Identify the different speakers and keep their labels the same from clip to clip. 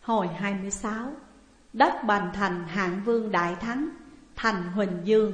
Speaker 1: Hồi 26. Đất Bành Thành, Hạng Vương đại thắng, thành Huỳnh Dương.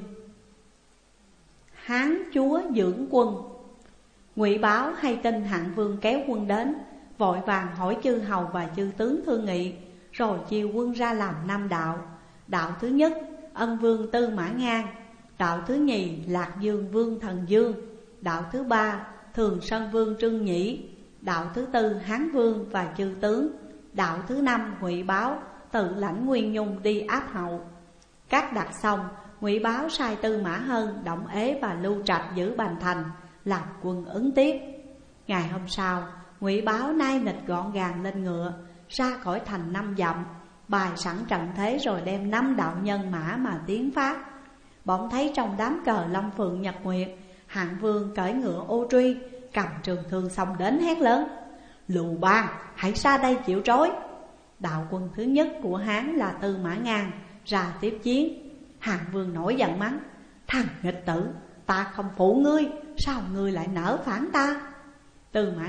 Speaker 1: Hán chúa dưỡng quân. Ngụy Báo hay tin Hạng Vương kéo quân đến, vội vàng hỏi chư hầu và chư tướng thương nghị, rồi chiêu quân ra làm 5 đạo. Đạo thứ nhất, Ân Vương Tư Mã Ngang. Đạo thứ nhì, Lạc Dương Vương Thần Dương. Đạo thứ ba, Thường Sơn Vương Trương Nhĩ. Đạo thứ tư, Hán Vương và chư tướng. Đạo thứ năm, Ngụy Báo tự lãnh Nguyên Nhung đi áp hậu. Các đặt xong, Ngụy Báo sai Tư Mã Hân, Động Ế và Lưu Trạch giữ Bành Thành, làm quân ứng tiếp. Ngày hôm sau, Ngụy Báo nai nịch gọn gàng lên ngựa, ra khỏi thành 5 dặm, bài sẵn trận thế rồi đem 5 đạo nhân mã mà tiến phát. Bỗng thấy trong đám cờ Long Phượng Nhật Nguyệt, Hạng Vương cởi ngựa ô truy, cầm trường thương xông đến hét lớn: Lưu Bang, hãy ra đây chịu trói! Đạo quân thứ nhất của Hán là Tư Mã Ngang ra tiếp chiến. Hạng Vương nổi giận mắng: Thằng nghịch tử, ta không phụ ngươi, sao ngươi lại nỡ phản ta? Tư Mã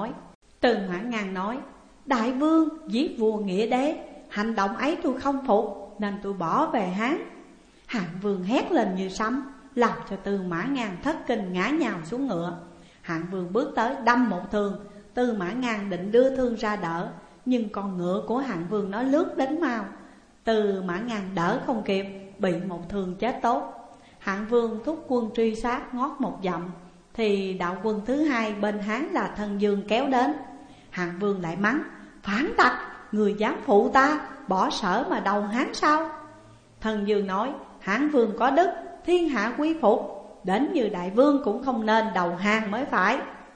Speaker 1: Ngang nói: Đại vương giết vua nghĩa đế, hành động ấy tôi không phục, nên tôi bỏ về Hán. Hạng Vương hét lên như sấm, làm cho Tư Mã Ngang thất kinh ngã nhào xuống ngựa. Hạng Vương bước tới đâm một thương. Tư Mã Ngang định đưa thương ra đỡ, nhưng con ngựa của Hạng Vương nó lướt đến mau. Tư Mã Ngang đỡ không kịp, bị một thương chết tốt. Hạng Vương thúc quân truy sát ngót 1 dặm, thì đạo quân thứ hai bên Hán là Thân Dương kéo đến. Hạng Vương lại mắng: Phản tặc, người dám phụ ta, bỏ Sở mà đầu Hán sao? Thân Dương nói: Hán Vương có đức, thiên hạ quý phục, đến như đại vương cũng không nên đầu hàng mới phải.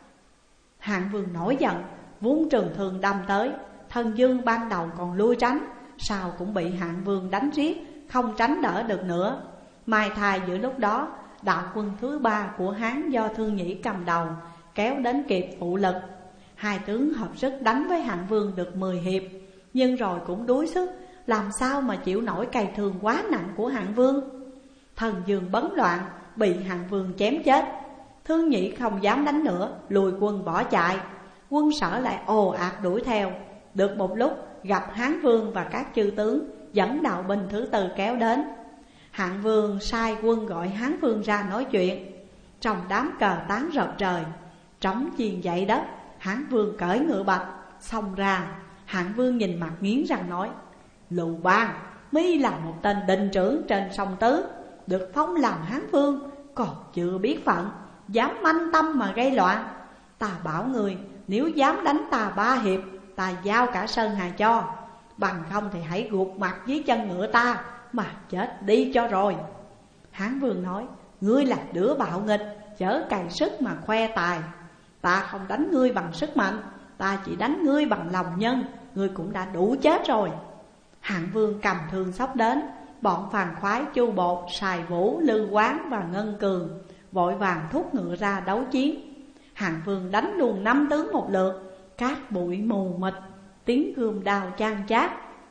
Speaker 1: Hạng Vương nổi giận, vung trường thương đâm tới. Thân Dương ban đầu còn lui tránh, sau cũng bị Hạng Vương đánh giết, không tránh đỡ được nữa. Mai thai giữa lúc đó, đạo quân thứ ba của Hán do Thương Nhĩ cầm đầu kéo đến kịp phụ lực. Hai tướng hợp sức đánh với Hạng Vương được 10 hiệp, nhưng rồi cũng đuối sức, làm sao mà chịu nổi cây thương quá nặng của Hạng Vương. Thần Dương bấn loạn, bị Hạng Vương chém chết. Thương Nhĩ không dám đánh nữa, lùi quân bỏ chạy. Quân Sở lại ồ ạt đuổi theo. Được một lúc, gặp Hán Vương và các chư tướng dẫn đạo binh thứ tư kéo đến. Hạng Vương sai quân gọi Hán Vương ra nói chuyện. Trong đám cờ tán rợp trời, trống chiên dậy đất, Hán Vương cởi ngựa bạch xông ra. Hạng Vương nhìn mặt nghiến răng nói: Lưu Bang, mi là một tên đình trưởng trên sông Tứ, được phong làm Hán Vương, còn chưa biết phận, dám manh tâm mà gây loạn. Ta bảo người, nếu dám đánh ta 3 hiệp, ta giao cả Sơn Hà cho. Bằng không thì hãy gục mặt dưới chân ngựa ta mà chết đi cho rồi. Hán Vương nói: Ngươi là đứa bạo nghịch, chớ cày sức mà khoe tài. Ta không đánh ngươi bằng sức mạnh, ta chỉ đánh ngươi bằng lòng nhân, ngươi cũng đã đủ chết rồi. Hạng Vương cầm thương xốc đến. Bọn Phàn Khoái, Chu Bột, Sài Vũ, Lư Quán và Ngân Cường vội vàng thúc ngựa ra đấu chiến. Hạng Vương đánh luôn 5 tướng một lượt, cát bụi mù mịt, tiếng gươm đao chan chát.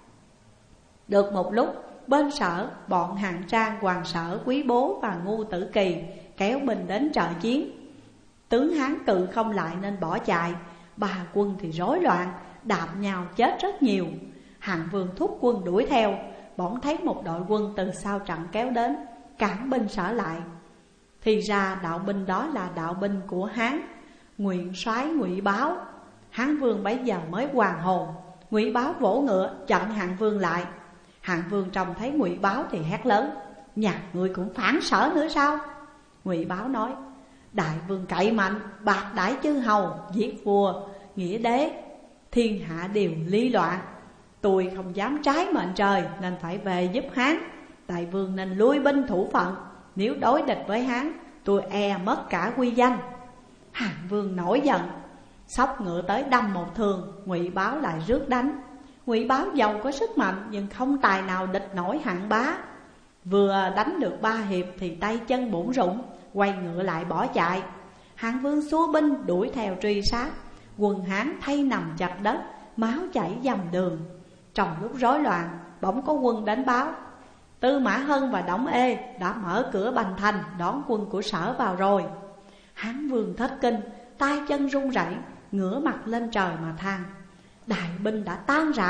Speaker 1: Được một lúc, bên Sở, bọn Hạng Trang, Hoàng Sở, Quý Bố và Ngu Tử Kỳ kéo binh đến trợ chiến. Tướng Hán cự không lại nên bỏ chạy. 3 quân thì rối loạn, đạp nhau chết rất nhiều. Hạng Vương thúc quân đuổi theo, bỗng thấy một đội quân từ sau trận kéo đến, cản binh Sở lại. Thì ra đạo binh đó là đạo binh của Hán, Nguyên soái Ngụy Báo. Hán Vương bấy giờ mới hoàn hồn. Ngụy Báo vỗ ngựa chặn Hạng Vương lại. Hạng Vương trông thấy Ngụy Báo thì hét lớn: Nhà ngươi cũng phản Sở nữa sao? Ngụy Báo nói: Đại vương cậy mạnh, bạc đãi chư hầu, giết vua nghĩa đế, thiên hạ đều ly loạn. Tôi không dám trái mệnh trời nên phải về giúp Hán. Đại vương nên lui binh thủ phận, nếu đối địch với Hán, tôi e mất cả quy danh. Hạng Vương nổi giận, xốc ngựa tới đâm một thương. Ngụy Báo lại rước đánh. Ngụy Báo giàu có sức mạnh, nhưng không tài nào địch nổi Hạng Bá. Vừa đánh được 3 hiệp thì tay chân bủn rủn, quay ngựa lại bỏ chạy. Hạng Vương xua binh đuổi theo truy sát. Quân Hán thay nằm chặt đất, máu chảy dầm đường. Trong lúc rối loạn, bỗng có quân đến báo: Tư Mã Hân và Đổng Ê đã mở cửa Bành Thành đón quân của Sở vào rồi. Hán Vương thất kinh, tay chân run rẩy, ngửa mặt lên trời mà than: Đại binh đã tan rã,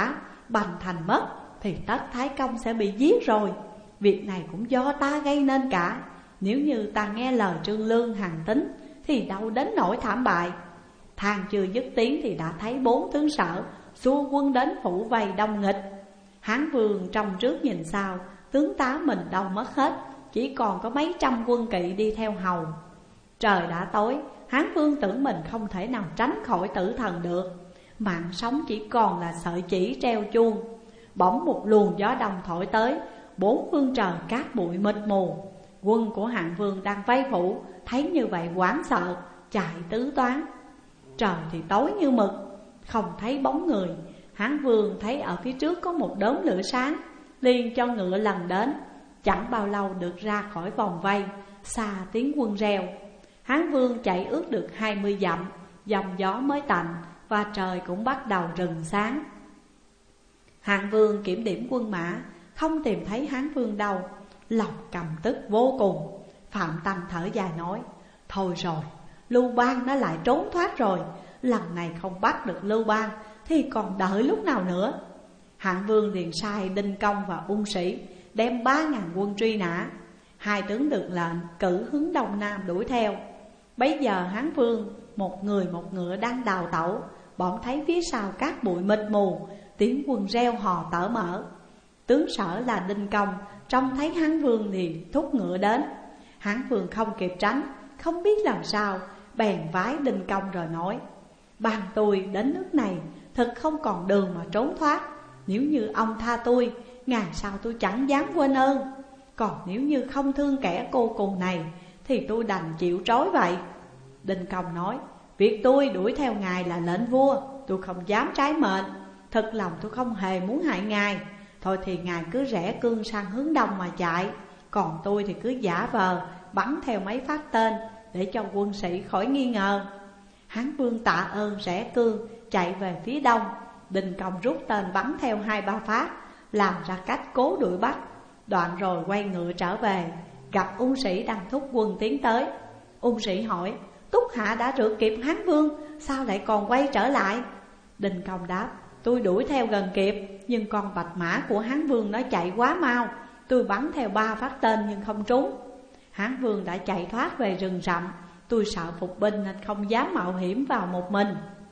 Speaker 1: bành thành mất thì tất Thái Công sẽ bị giết rồi. Việc này cũng do ta gây nên cả. Nếu như ta nghe lời Trương Lương Hàn Tín thì đâu đến nỗi thảm bại. Than chưa dứt tiếng thì đã thấy 4 tướng Sở xua quân đến phủ vây đông nghịch. Hán Vương trông trước nhìn sau, tướng tá mình đâu mất hết, chỉ còn có mấy trăm quân kỵ đi theo hầu. Trời đã tối, Hán Vương tưởng mình không thể nào tránh khỏi tử thần được. Mạng sống chỉ còn là sợi chỉ treo chuông. Bỗng một luồng gió đông thổi tới, 4 phương trời cát bụi mịt mù. Quân của Hạng Vương đang vây phủ, thấy như vậy hoảng sợ, chạy tứ toán. Trời thì tối như mực, không thấy bóng người. Hán Vương thấy ở phía trước có một đốm lửa sáng, liền cho ngựa lần đến. Chẳng bao lâu được ra khỏi vòng vây, xa tiếng quân reo. Hán Vương chạy ước được 20 dặm, dòng gió mới tạnh và trời cũng bắt đầu rừng sáng. Hạng Vương kiểm điểm quân mã, không tìm thấy Hán Vương đâu, lòng căm tức vô cùng. Phạm Tâm thở dài nói: thôi rồi, Lưu Bang nó lại trốn thoát rồi. Lần này không bắt được Lưu Bang thì còn đợi lúc nào nữa. Hạng Vương liền sai Đinh Công và Ung Sĩ đem 3.000 quân truy nã. 2 tướng được lệnh cử hướng đông nam đuổi theo. Bấy giờ Hán Vương một người một ngựa đang đào tẩu. Bọn thấy phía sau cát bụi mịt mù, tiếng quân reo hò tở mở. Tướng Sở là Đinh Công trông thấy Hán Vương liền thúc ngựa đến. Hán Vương không kịp tránh, không biết làm sao, bèn vái Đinh Công rồi nói: ban tôi đến nước này thật không còn đường mà trốn thoát. Nếu như ông tha tôi, ngày sau tôi chẳng dám quên ơn. Còn nếu như không thương kẻ cô cùng này thì tôi đành chịu trói vậy. Đinh Công nói: việc tôi đuổi theo ngài là lệnh vua, tôi không dám trái mệnh. Thật lòng tôi không hề muốn hại ngài. Thôi thì ngài cứ rẽ cương sang hướng đông mà chạy, còn tôi thì cứ giả vờ bắn theo mấy phát tên để cho quân sĩ khỏi nghi ngờ. Hán Vương tạ ơn rẽ cương chạy về phía đông. Đinh Công rút tên bắn theo 2-3 phát, làm ra cách cố đuổi bắt. Đoạn rồi quay ngựa trở về, gặp Ung Sĩ đang thúc quân tiến tới. Ung Sĩ hỏi: Túc Hạ đã rượt kịp Hán Vương, sao lại còn quay trở lại? Đinh Công đáp: tôi đuổi theo gần kịp, nhưng con bạch mã của Hán Vương nó chạy quá mau. Tôi bắn theo 3 phát tên nhưng không trúng. Hán Vương đã chạy thoát về rừng rậm. Tôi sợ phục binh nên không dám mạo hiểm vào một mình.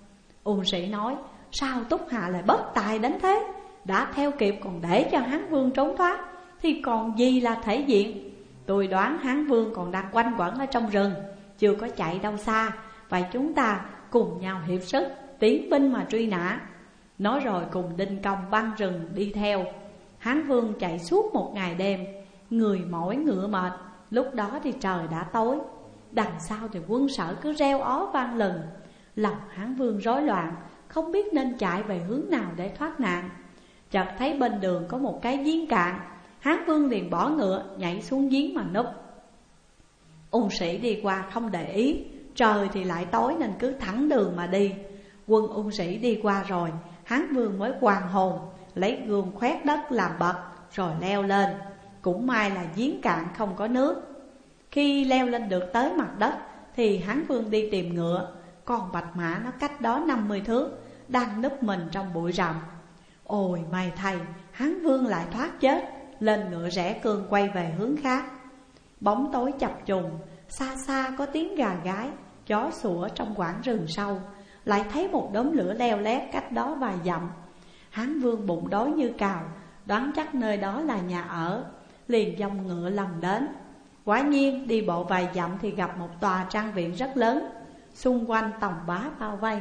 Speaker 1: Ung Sĩ nói: sao Túc Hạ lại bất tài đến thế? Đã theo kịp còn để cho Hán Vương trốn thoát thì còn gì là thể diện. Tôi đoán Hán Vương còn đang quanh quẩn ở trong rừng, chưa có chạy đâu xa. Vậy chúng ta cùng nhau hiệp sức tiến binh mà truy nã. Nói rồi cùng Đinh Công băng rừng đi theo. Hán Vương chạy suốt một ngày đêm, người mỏi ngựa mệt. Lúc đó thì trời đã tối. Đằng sau thì quân Sở cứ reo ó vang lừng. Lòng Hán Vương rối loạn, không biết nên chạy về hướng nào để thoát nạn. Chợt thấy bên đường có một cái giếng cạn. Hán Vương liền bỏ ngựa nhảy xuống giếng mà núp. Ung Sĩ đi qua không để ý, trời thì lại tối nên cứ thẳng đường mà đi. Quân Ung Sĩ đi qua rồi, Hán Vương mới hoàn hồn, lấy gươm khoét đất làm bậc rồi leo lên. Cũng may là giếng cạn không có nước. Khi leo lên được tới mặt đất thì Hán Vương đi tìm ngựa. Con bạch mã nó cách đó 50 thước, đang núp mình trong bụi rậm. Ôi may thay, Hán Vương lại thoát chết. Lên ngựa rẽ cương quay về hướng khác. Bóng tối chập trùng, xa xa có tiếng gà gáy, chó sủa trong quãng rừng sâu. Lại thấy một đốm lửa leo lét cách đó vài dặm. Hán Vương bụng đói như cào, đoán chắc nơi đó là nhà ở, liền dòng ngựa lần đến. Quả nhiên đi bộ vài dặm thì gặp một tòa trang viện rất lớn, xung quanh tòng bá bao vây.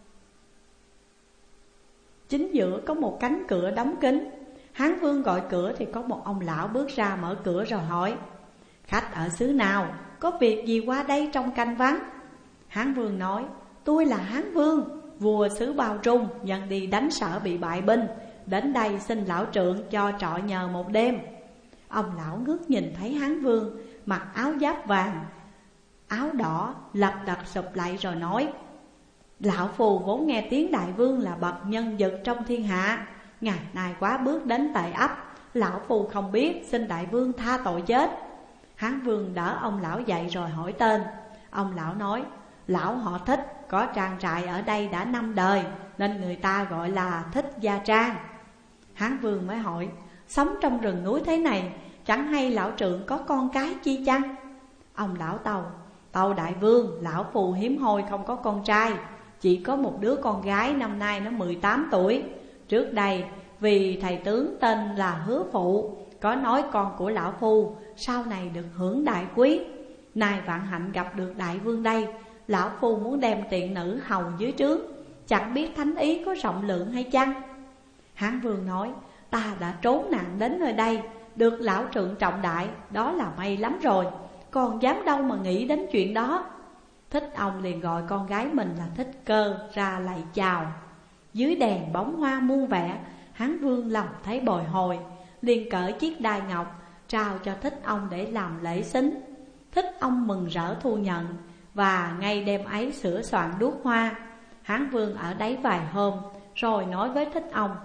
Speaker 1: Chính giữa có một cánh cửa đóng kín. Hán Vương gọi cửa thì có một ông lão bước ra mở cửa rồi hỏi: khách ở xứ nào, có việc gì qua đây trong canh vắng? Hán Vương nói: tôi là Hán Vương, vua xứ Bao Trung, nhận đi đánh Sở bị bại binh, đến đây xin lão trượng cho trọ nhờ một đêm. Ông lão ngước nhìn thấy Hán Vương mặc áo giáp vàng, áo đỏ, lật đật sụp lại rồi nói: lão phù vốn nghe tiếng đại vương là bậc nhân vật trong thiên hạ, ngày nay quá bước đến tại ấp, lão phù không biết, xin đại vương tha tội chết. Hán Vương đỡ ông lão dậy rồi hỏi tên. Ông lão nói: lão họ Thích, có trang trại ở đây đã 5 đời, nên người ta gọi là Thích Gia Trang. Hán Vương mới hỏi: sống trong rừng núi thế này, chẳng hay lão trượng có con cái chi chăng? Ông lão Tâu đại vương, lão phù hiếm hoi không có con trai, chỉ có một đứa con gái năm nay nó 18 tuổi. Trước đây vì thầy tướng tên là Hứa Phụ có nói con của lão phu sau này được hưởng đại quý. Nay vạn hạnh gặp được đại vương đây, lão phu muốn đem tiện nữ hầu dưới trướng, chẳng biết thánh ý có rộng lượng hay chăng? Hán Vương nói: ta đã trốn nạn đến nơi đây, được lão trượng trọng đại, đó là may lắm rồi, còn dám đâu mà nghĩ đến chuyện đó. Thích ông liền gọi con gái mình là Thích Cơ ra lạy chào. Dưới đèn bóng hoa muôn vẻ, Hán Vương lòng thấy bồi hồi, liền cởi chiếc đai ngọc trao cho Thích ông để làm lễ xính. Thích ông mừng rỡ thu nhận, và ngay đêm ấy sửa soạn đuốc hoa. Hán Vương ở đấy vài hôm rồi nói với Thích ông: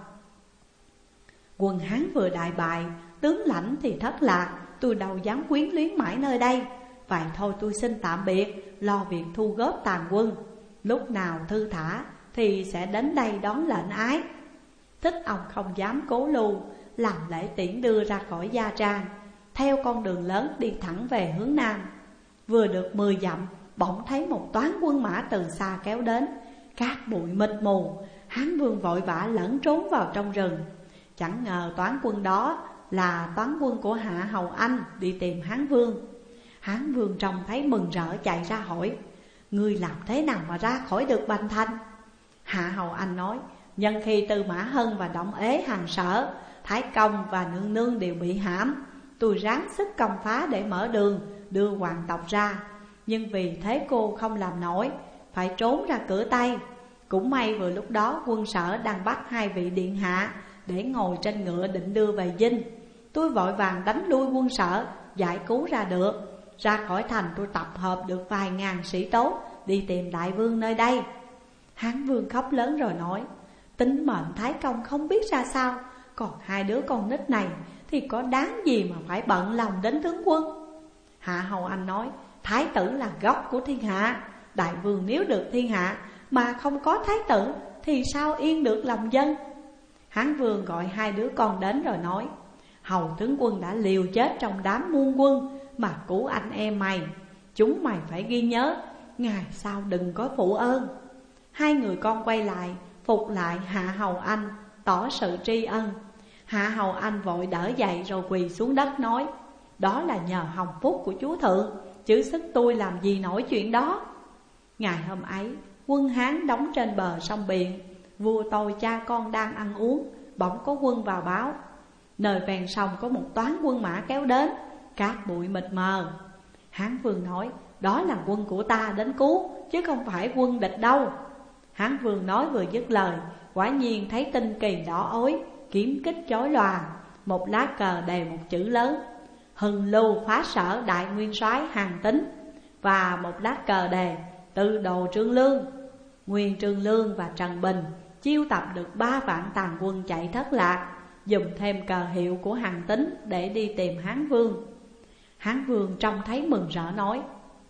Speaker 1: quân Hán vừa đại bại, tướng lãnh thì thất lạc, tôi đâu dám quyến luyến mãi nơi đây. Vậy thôi tôi xin tạm biệt, lo việc thu góp tàn quân, lúc nào thư thả thì sẽ đến đây đón lệnh ái. Thích ông không dám cố lưu, làm lễ tiễn đưa ra khỏi gia trang, theo con đường lớn đi thẳng về hướng nam. Vừa được 10 dặm, bỗng thấy một toán quân mã từ xa kéo đến, cát bụi mịt mù. Hán Vương vội vã lẫn trốn vào trong rừng. Chẳng ngờ toán quân đó là toán quân của Hạ Hầu Anh đi tìm Hán Vương. Hán Vương trông thấy mừng rỡ chạy ra hỏi: ngươi làm thế nào mà ra khỏi được Bành Thành? Hạ Hầu Anh nói: nhân khi Tư Mã Hân và Động Ế hàng sở, Thái Công và Nương Nương đều bị hãm, tôi ráng sức công phá để mở đường đưa hoàng tộc ra. Nhưng vì thế cô không làm nổi, phải trốn ra cửa Tây. Cũng may vừa lúc đó quân Sở đang bắt 2 vị điện hạ để ngồi trên ngựa định đưa về dinh. Tôi vội vàng đánh lui quân Sở, giải cứu ra được. Ra khỏi thành tôi tập hợp được vài ngàn sĩ tốt đi tìm đại vương nơi đây. Hán Vương khóc lớn rồi nói: tính mệnh Thái Công không biết ra sao, còn 2 đứa con nít này thì có đáng gì mà phải bận lòng đến tướng quân. Hạ Hầu Anh nói: thái tử là gốc của thiên hạ, đại vương nếu được thiên hạ mà không có thái tử thì sao yên được lòng dân. Hán Vương gọi 2 đứa con đến rồi nói: hầu tướng quân đã liều chết trong đám muôn quân mà cứu anh em mày, chúng mày phải ghi nhớ, ngày sau đừng có phụ ơn. 2 người con quay lại phục lại Hạ Hầu Anh, tỏ sự tri ân. Hạ Hầu Anh vội đỡ dậy rồi quỳ xuống đất nói: đó là nhờ hồng phúc của chúa thượng, chứ sức tôi làm gì nổi chuyện đó. Ngày hôm ấy, quân Hán đóng trên bờ sông Biện. Vua tôi cha con đang ăn uống, bỗng có quân vào báo: nơi ven sông có một toán quân mã kéo đến, cát bụi mịt mờ. Hán Vương nói: đó là quân của ta đến cứu, chứ không phải quân địch đâu. Hán Vương nói vừa dứt lời, quả nhiên thấy tinh kỳ đỏ ối, kiếm kích chói lòa, một lá cờ đề một chữ lớn: Hừng Lưu phá Sở đại nguyên soái Hàn Tín, và một lá cờ đề Tư đồ Trương Lương. Nguyên Trương Lương và Trần Bình chiêu tập được 3 vạn tàn quân chạy thất lạc, dùng thêm cờ hiệu của Hàn Tín để đi tìm Hán Vương. Hán Vương trông thấy mừng rỡ nói: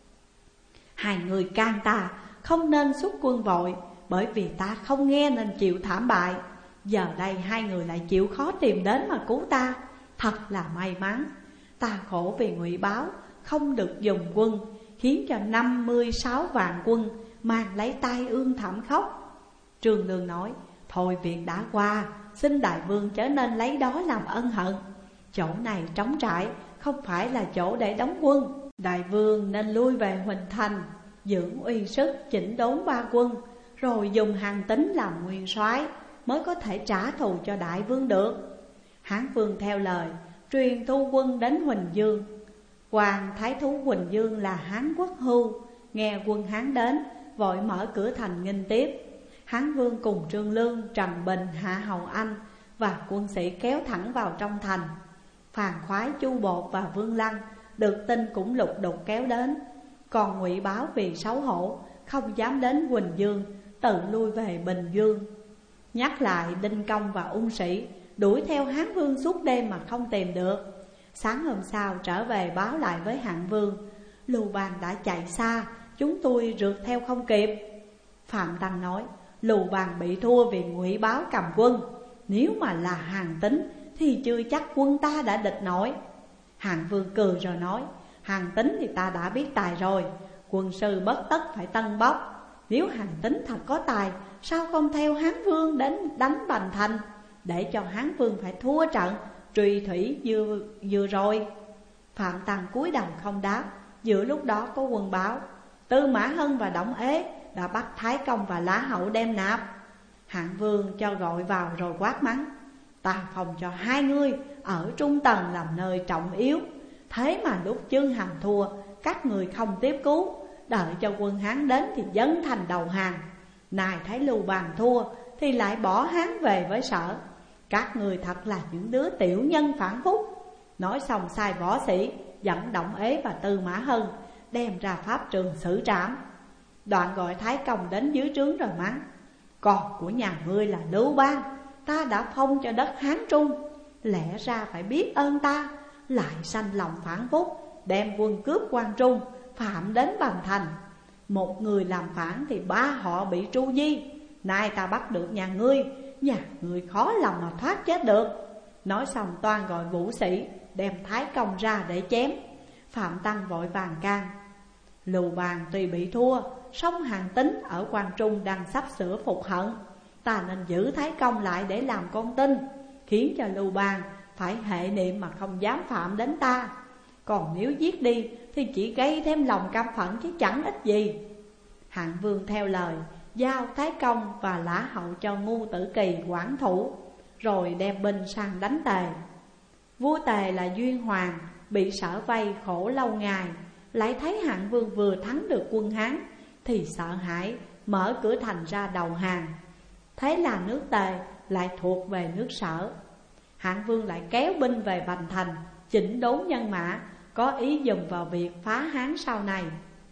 Speaker 1: 2 người can ta không nên xuất quân vội, bởi vì ta không nghe nên chịu thảm bại. Giờ đây 2 người lại chịu khó tìm đến mà cứu ta, thật là may mắn. Ta khổ vì Ngụy Báo không được dùng quân, khiến cho 56 vạn quân mang lấy tai ương thảm khốc. Trương Lương nói: thôi việc đã qua, xin đại vương chớ nên lấy đó làm ân hận. Chỗ này trống trải, không phải là chỗ để đóng quân. Đại vương nên lui về Huỳnh Thành, dưỡng uy sức, chỉnh đốn 3 quân, rồi dùng Hàn Tín làm nguyên soái, mới có thể trả thù cho đại vương được. Hán Vương theo lời, truyền thu quân đến Huỳnh Dương. Hoàng thái thú Huỳnh Dương là Hán Quốc Hưu, nghe quân Hán đến, vội mở cửa thành nghênh tiếp. Hán Vương cùng Trương Lương, Trần Bình, Hạ Hầu Anh và quân sĩ kéo thẳng vào trong thành. Phàn Khoái, Chu Bột và Vương Lăng được tin cũng lục đục kéo đến. Còn Ngụy Báo vì xấu hổ không dám đến Huỳnh Dương, tự lui về Bình Dương. Nhắc lại Đinh Công và Ung Sĩ đuổi theo Hán Vương suốt đêm mà không tìm được. Sáng hôm sau trở về báo lại với Hạng Vương: Lưu Bang đã chạy xa, chúng tôi rượt theo không kịp. Phạm Tăng nói: Lưu Bang bị thua vì Ngụy Báo cầm quân, Nếu mà là Hàn Tín thì chưa chắc quân ta đã địch nổi. Hàn Vương cười rồi nói, Hàn Tín thì ta đã biết tài rồi, quân sư bất tất phải tân bốc. Nếu Hàn Tín thật có tài, sao không theo Hán Vương đến đánh Bành Thành, để cho Hán Vương phải thua trận truy thủy vừa rồi. Phạm Tăng cúi đầu không đáp. Giữa lúc đó có quân báo, Tư Mã Hân và Đổng Ế đã bắt Thái Công và Lã Hậu đem nạp. Hạng Vương cho gọi vào rồi quát mắng, ta phòng cho hai ngươi ở Trung Tần làm nơi trọng yếu, thế mà lúc Chương Hàm thua, các người không tiếp cứu, đợi cho quân Hán đến thì dấn thành đầu hàng. Này thấy Lưu Bang thua thì lại bỏ Hán về với Sở. Các người thật là những đứa tiểu nhân phản phúc. Nói xong sai võ sĩ dẫn Đổng Ế và Tư Mã Hân đem ra pháp trường xử trảm. Đoạn gọi Thái Công đến dưới trướng rồi mắng, con của nhà ngươi là Lưu Bang, ta đã phong cho đất Hán Trung, lẽ ra phải biết ơn ta, lại sanh lòng phản phúc, đem quân cướp Quan Trung, phạm đến Bành Thành. Một người làm phản thì ba họ bị tru di. Nay ta bắt được nhà ngươi khó lòng mà thoát chết được. Nói xong toan gọi vũ sĩ đem Thái Công ra để chém. Phạm Tăng vội vàng can, Lưu Bang tuy bị thua, song Hàn Tín ở Quan Trung đang sắp sửa phục hận, ta nên giữ Thái Công lại để làm con tin, khiến cho Lưu Bang phải hệ niệm mà không dám phạm đến ta. Còn nếu giết đi thì chỉ gây thêm lòng căm phẫn chứ chẳng ích gì. Hạng Vương theo lời, giao Thái Công và Lã Hậu cho Ngu Tử Kỳ quản thủ, rồi đem binh sang đánh Tề. Vua Tề là Duyên Hoàng bị Sở vây khổ lâu ngày, lại thấy Hạng Vương vừa thắng được quân Hán thì sợ hãi, mở cửa thành ra đầu hàng. Thế là nước Tề lại thuộc về nước Sở. Hạng Vương lại kéo binh về Bành Thành, chỉnh đốn nhân mã, có ý dùng vào việc phá Hán sau này.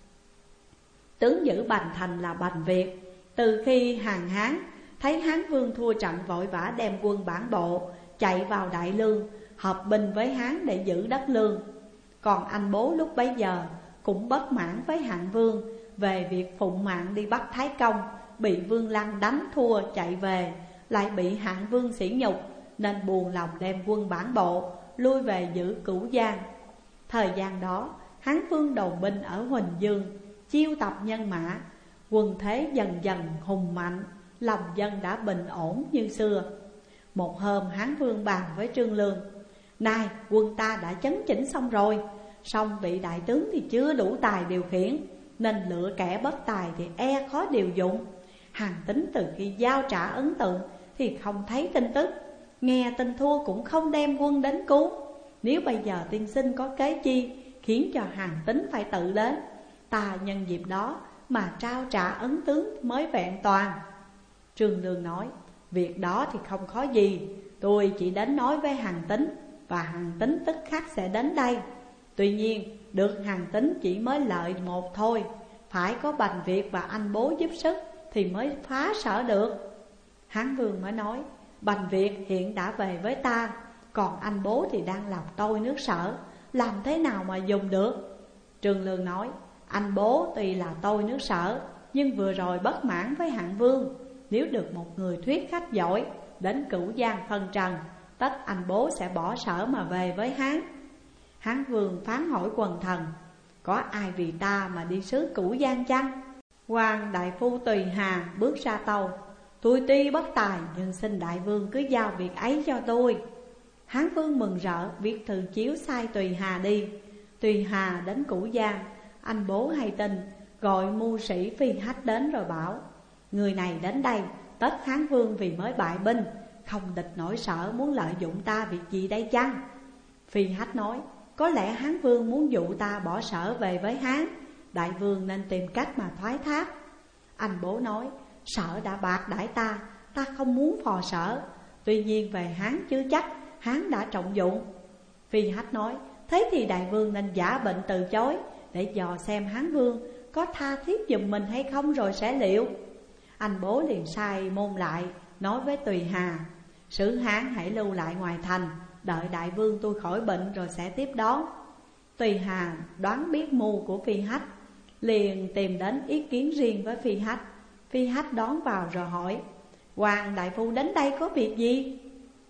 Speaker 1: Tướng giữ Bành Thành là Bành Việt. Từ khi hàng Hán thấy Hán Vương thua trận, vội vã đem quân bản bộ chạy vào Đại Lương, hợp binh với Hán để giữ đất Lương. Còn anh Bố lúc bấy giờ cũng bất mãn với Hạng Vương về việc phụng mạng đi bắt Thái Công, bị Vương Lăng đánh thua chạy về, lại bị Hạng Vương sỉ nhục, nên buồn lòng đem quân bản bộ lui về giữ Cửu Giang. Thời gian đó Hán Vương đồn binh ở Huỳnh Dương, chiêu tập nhân mã, quân thế dần dần hùng mạnh, lòng dân đã bình ổn như xưa. Một hôm Hán Vương bàn với Trương Lương, này quân ta đã chấn chỉnh xong rồi, song vị đại tướng thì chưa đủ tài điều khiển, nên lựa kẻ bất tài thì e khó điều dụng. Hàn Tín từ khi giao trả ấn tượng thì không thấy tin tức, nghe tin thua cũng không đem quân đến cứu. Nếu bây giờ tiên sinh có kế chi khiến cho Hàn Tín phải tự đến, ta nhân dịp đó mà trao trả ấn tướng mới vẹn toàn. Trương Lương nói, việc đó thì không khó gì, tôi chỉ đến nói với Hàn Tín, và Hàn Tín tức khắc sẽ đến đây. Tuy nhiên được Hàn Tín chỉ mới lợi một thôi, phải có Bành Việt và anh Bố giúp sức thì mới phá Sở được. Hán Vương mới nói, Bành Việt hiện đã về với ta, còn anh Bố thì đang làm tôi nước Sở, làm thế nào mà dùng được? Trương Lương nói, anh Bố tuy là tôi nước Sở, nhưng vừa rồi bất mãn với Hạng Vương. Nếu được một người thuyết khách giỏi đến Cửu Giang phân trần, tất anh Bố sẽ bỏ Sở mà về với Hán. Hán Vương phán hỏi quần thần, có ai vì ta mà đi xứ Cửu Giang chăng? Quan đại phu Tùy Hà bước ra tâu, tôi tuy bất tài nhưng xin đại vương cứ giao việc ấy cho tôi. Hán Vương mừng rỡ viết thư chiếu sai Tùy Hà đi. Tùy Hà đến Cửu Giang, anh Bố hay tin, gọi mưu sĩ Phi Hách đến rồi bảo, người này đến đây tất Hán Vương vì mới bại binh, không địch nổi Sở, muốn lợi dụng ta việc gì đây chăng? Phi Hách nói, có lẽ Hán Vương muốn dụ ta bỏ Sở về với Hán, đại vương nên tìm cách mà thoái thác. Anh Bố nói, Sở đã bạc đãi ta, ta không muốn phò Sở, tuy nhiên về Hán chưa chắc Hán đã trọng dụng. Phi Hách nói, thế thì đại vương nên giả bệnh từ chối, để dò xem Hán Vương có tha thiết giùm mình hay không rồi sẽ liệu. Anh Bố liền sai môn lại, nói với Tùy Hà, sử Hán hãy lưu lại ngoài thành, đợi đại vương tôi khỏi bệnh rồi sẽ tiếp đón. Tùy Hà đoán biết mưu của Phi Hách, liền tìm đến ý kiến riêng với Phi Hách. Phi Hách đón vào rồi hỏi, Hoàng đại phu đến đây có việc gì?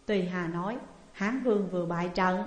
Speaker 1: Tùy Hà nói: Hán vương vừa bại trận,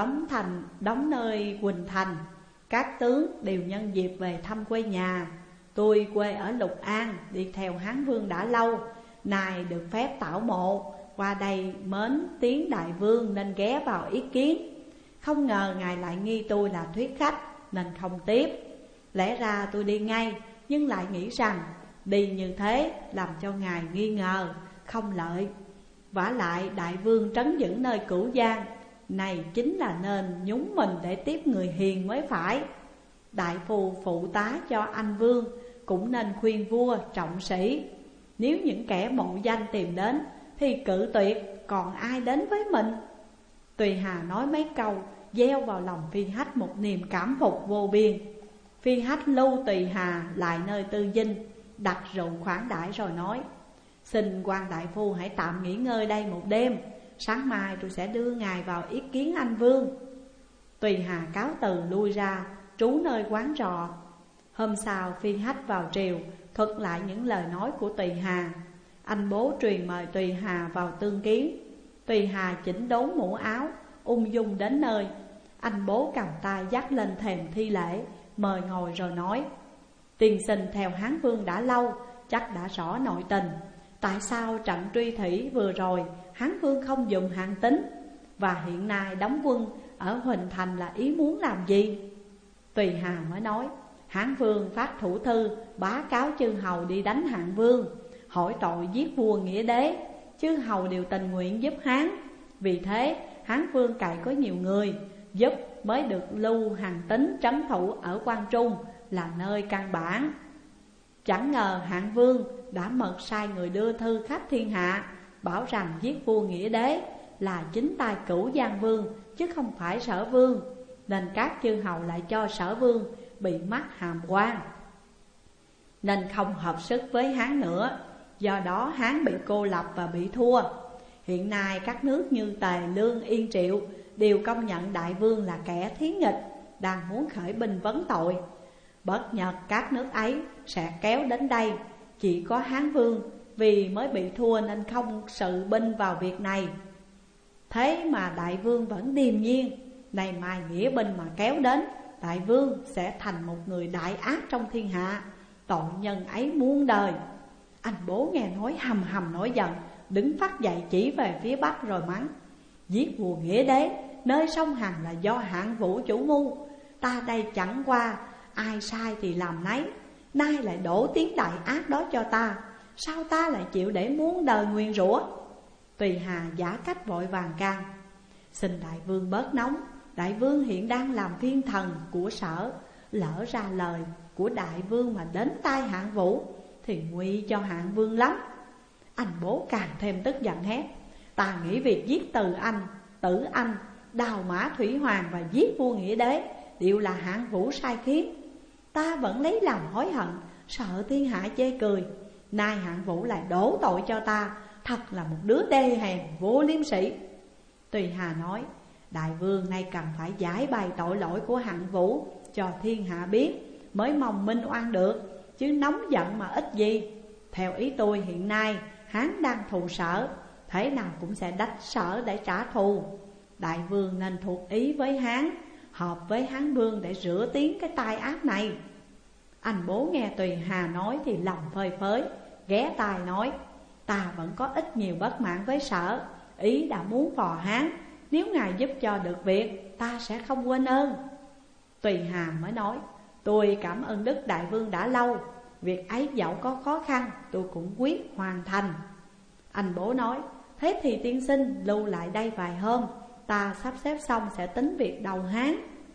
Speaker 1: đóng nơi Quỳnh Thành, các tướng đều nhân dịp về thăm quê nhà. Tôi quê ở Lục An, đi theo Hán vương đã lâu, nay được phép tảo mộ, qua đây mến tiếng đại vương nên ghé vào ý kiến. Không ngờ ngài lại nghi tôi là thuyết khách nên không tiếp. Lẽ ra tôi đi ngay, nhưng lại nghĩ rằng đi như thế làm cho ngài nghi ngờ, không lợi. Vả lại đại vương trấn giữ nơi Cửu Giang này chính là nên nhúng mình để tiếp người hiền mới phải. Đại phu phụ tá cho anh vương cũng nên khuyên vua trọng sĩ. Nếu những kẻ mộ danh tìm đến thì cự tuyệt, còn ai đến với mình. Tùy Hà nói mấy câu gieo vào lòng Phi Hách một niềm cảm phục vô biên. Phi Hách lưu Tùy Hà lại nơi tư dinh, đặt rượu khoản đãi rồi nói: Xin quan đại phu hãy tạm nghỉ ngơi đây một đêm, sáng mai tôi sẽ đưa ngài vào ý kiến anh vương. Tùy Hà cáo từ lui ra, trú nơi quán trọ. Hôm sau Phi Hách vào triều, thuật lại những lời nói của Tùy Hà. Anh bố truyền mời Tùy Hà vào tương kiến. Tùy Hà chỉnh đốn mũ áo, ung dung đến nơi. Anh bố cầm tay dắt lên thềm thi lễ, mời ngồi rồi nói: Tiên sinh theo Hán vương đã lâu, chắc đã rõ nội tình. Tại sao trận Truy Thủy vừa rồi Hán vương không dùng hạn tính, và hiện nay đóng quân ở Huỳnh Thành là ý muốn làm gì? Tùy Hà mới nói: Hán vương phát thủ thư bá cáo chư hầu đi đánh Hạng vương, hỏi tội giết vua nghĩa đế. Chư hầu đều tình nguyện giúp Hán, vì thế Hán vương cậy có nhiều người giúp mới được lưu Hàn Tín trấn thủ ở Quan Trung là nơi căn bản. Chẳng ngờ Hạng vương đã mật sai người đưa thư khắp thiên hạ, bảo rằng giết vua nghĩa đế là chính tay Cửu Giang vương chứ không phải Sở vương, nên các chư hầu lại cho Sở vương bị mắc hàm quan, nên không hợp sức với Hán nữa. Do đó Hán bị cô lập và bị thua. Hiện nay các nước như Tề, Lương, Yên, Triệu đều công nhận đại vương là kẻ thiến nghịch, đang muốn khởi binh vấn tội. Bất nhật các nước ấy sẽ kéo đến đây. Chỉ có Hán vương vì mới bị thua nên không sự binh vào việc này. Thế mà đại vương vẫn điềm nhiên. Này mai nghĩa binh mà kéo đến, đại vương sẽ thành một người đại ác trong thiên hạ, tội nhân ấy muôn đời. Anh bố nghe nói hầm hầm nổi giận, đứng phát dậy chỉ về phía bắc rồi mắng: Giết vua nghĩa đế nơi sông Hằng là do Hạng Vũ chủ mưu. Ta đây chẳng qua ai sai thì làm nấy, nay lại đổ tiếng đại ác đó cho ta, sao ta lại chịu để muôn đời nguyền rủa? Tùy Hà giả cách vội vàng can: Xin đại vương bớt nóng, đại vương hiện đang làm thiên thần của Sở, lỡ ra lời của đại vương mà đến tai Hạng Vũ thì nguy cho Hạng vương lắm. Anh bố càng thêm tức giận hét: Ta nghĩ việc giết Tử Anh, đào mã Thủy Hoàng và giết vua nghĩa đế đều là Hạng Vũ sai khiến. Ta vẫn lấy làm hối hận, sợ thiên hạ chê cười. Nay Hạng Vũ lại đổ tội cho ta, thật là một đứa đê hèn vô liêm sĩ. Tùy Hà nói: Đại vương nay cần phải giải bày tội lỗi của Hạng Vũ cho thiên hạ biết, mới mong minh oan được, chứ nóng giận mà ích gì. Theo ý tôi hiện nay Hán đang thù Sở, thế nào cũng sẽ đánh Sở để trả thù. Đại vương nên thuộc ý với Hán, hợp với Hán vương để rửa tiếng cái tai ác này. Anh bố nghe Tùy Hà nói thì lòng phơi phới, ghé tai nói: Ta vẫn có ít nhiều bất mãn với Sở, ý đã muốn phò Hán, nếu ngài giúp cho được việc, ta sẽ không quên ơn. Tùy Hà mới nói: Tôi cảm ơn đức đại vương đã lâu, việc ấy dẫu có khó khăn tôi cũng quyết hoàn thành. Anh bố nói: Thế thì tiên sinh lưu lại đây vài hôm, ta sắp xếp xong sẽ tính việc đầu Hán.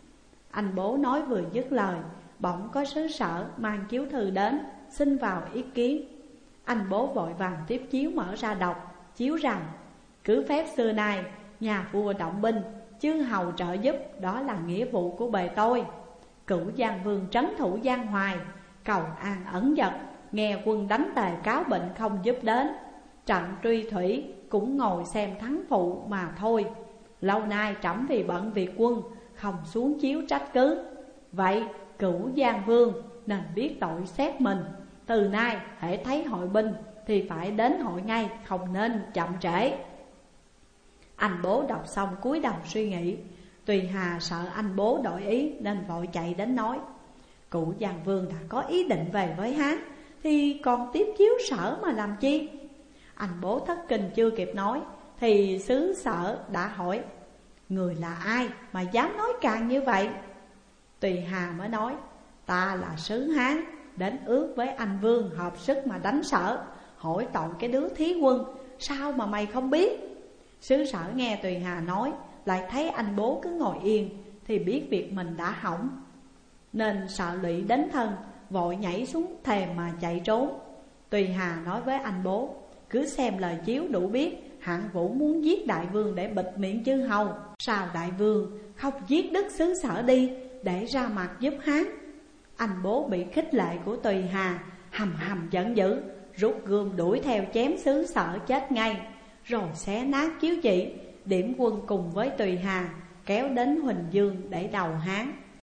Speaker 1: Anh bố nói vừa dứt lời, bỗng có sứ Sở mang chiếu thư đến, xin vào ý kiến. Anh bố vội vàng tiếp chiếu mở ra đọc, chiếu rằng: Cứ phép xưa nay, nhà vua động binh, chư hầu trợ giúp, đó là nghĩa vụ của bề tôi. Cửu Giang vương trấn thủ Giang Hoài, cầu an ẩn dật, nghe quân đánh Tề cáo bệnh không giúp đến. Trận Truy Thủy cũng ngồi xem thắng phụ mà thôi. Lâu nay trẫm vì bận việc quân, không xuống chiếu trách cứ. Vậy Cửu Giang vương nên biết tội xét mình, từ nay hễ thấy hội binh thì phải đến hội ngay, không nên chậm trễ. Anh bố đọc xong cúi đầu suy nghĩ. Tùy Hà sợ anh bố đổi ý nên vội chạy đến nói: Cụ Giang Vương đã có ý định về với Hán thì còn tiếp chiếu Sở mà làm chi? Anh bố thất kinh chưa kịp nói thì xứ Sở đã hỏi: Người là ai mà dám nói càng như vậy? Tùy Hà mới nói: Ta là sứ Hán, đến ước với anh Vương hợp sức mà đánh Sở. Hỏi tội cái đứa thí quân, sao mà mày không biết? Sứ Sở nghe Tùy Hà nói, lại thấy anh bố cứ ngồi yên thì biết việc mình đã hỏng, nên sợ lụy đến thân, vội nhảy xuống thềm mà chạy trốn. Tùy Hà nói với anh bố: Cứ xem lời chiếu đủ biết, Hạng Vũ muốn giết đại vương để bịt miệng chư hầu. Sao đại vương không giết đứt xứ Sở đi để ra mặt giúp Hán? Anh bố bị khích lệ của Tùy Hà hầm hầm giận dữ, rút gươm đuổi theo chém xứ Sở chết ngay, rồi xé nát chiếu chỉ, điểm quân cùng với Tùy Hà kéo đến Huỳnh Dương để đầu Hán.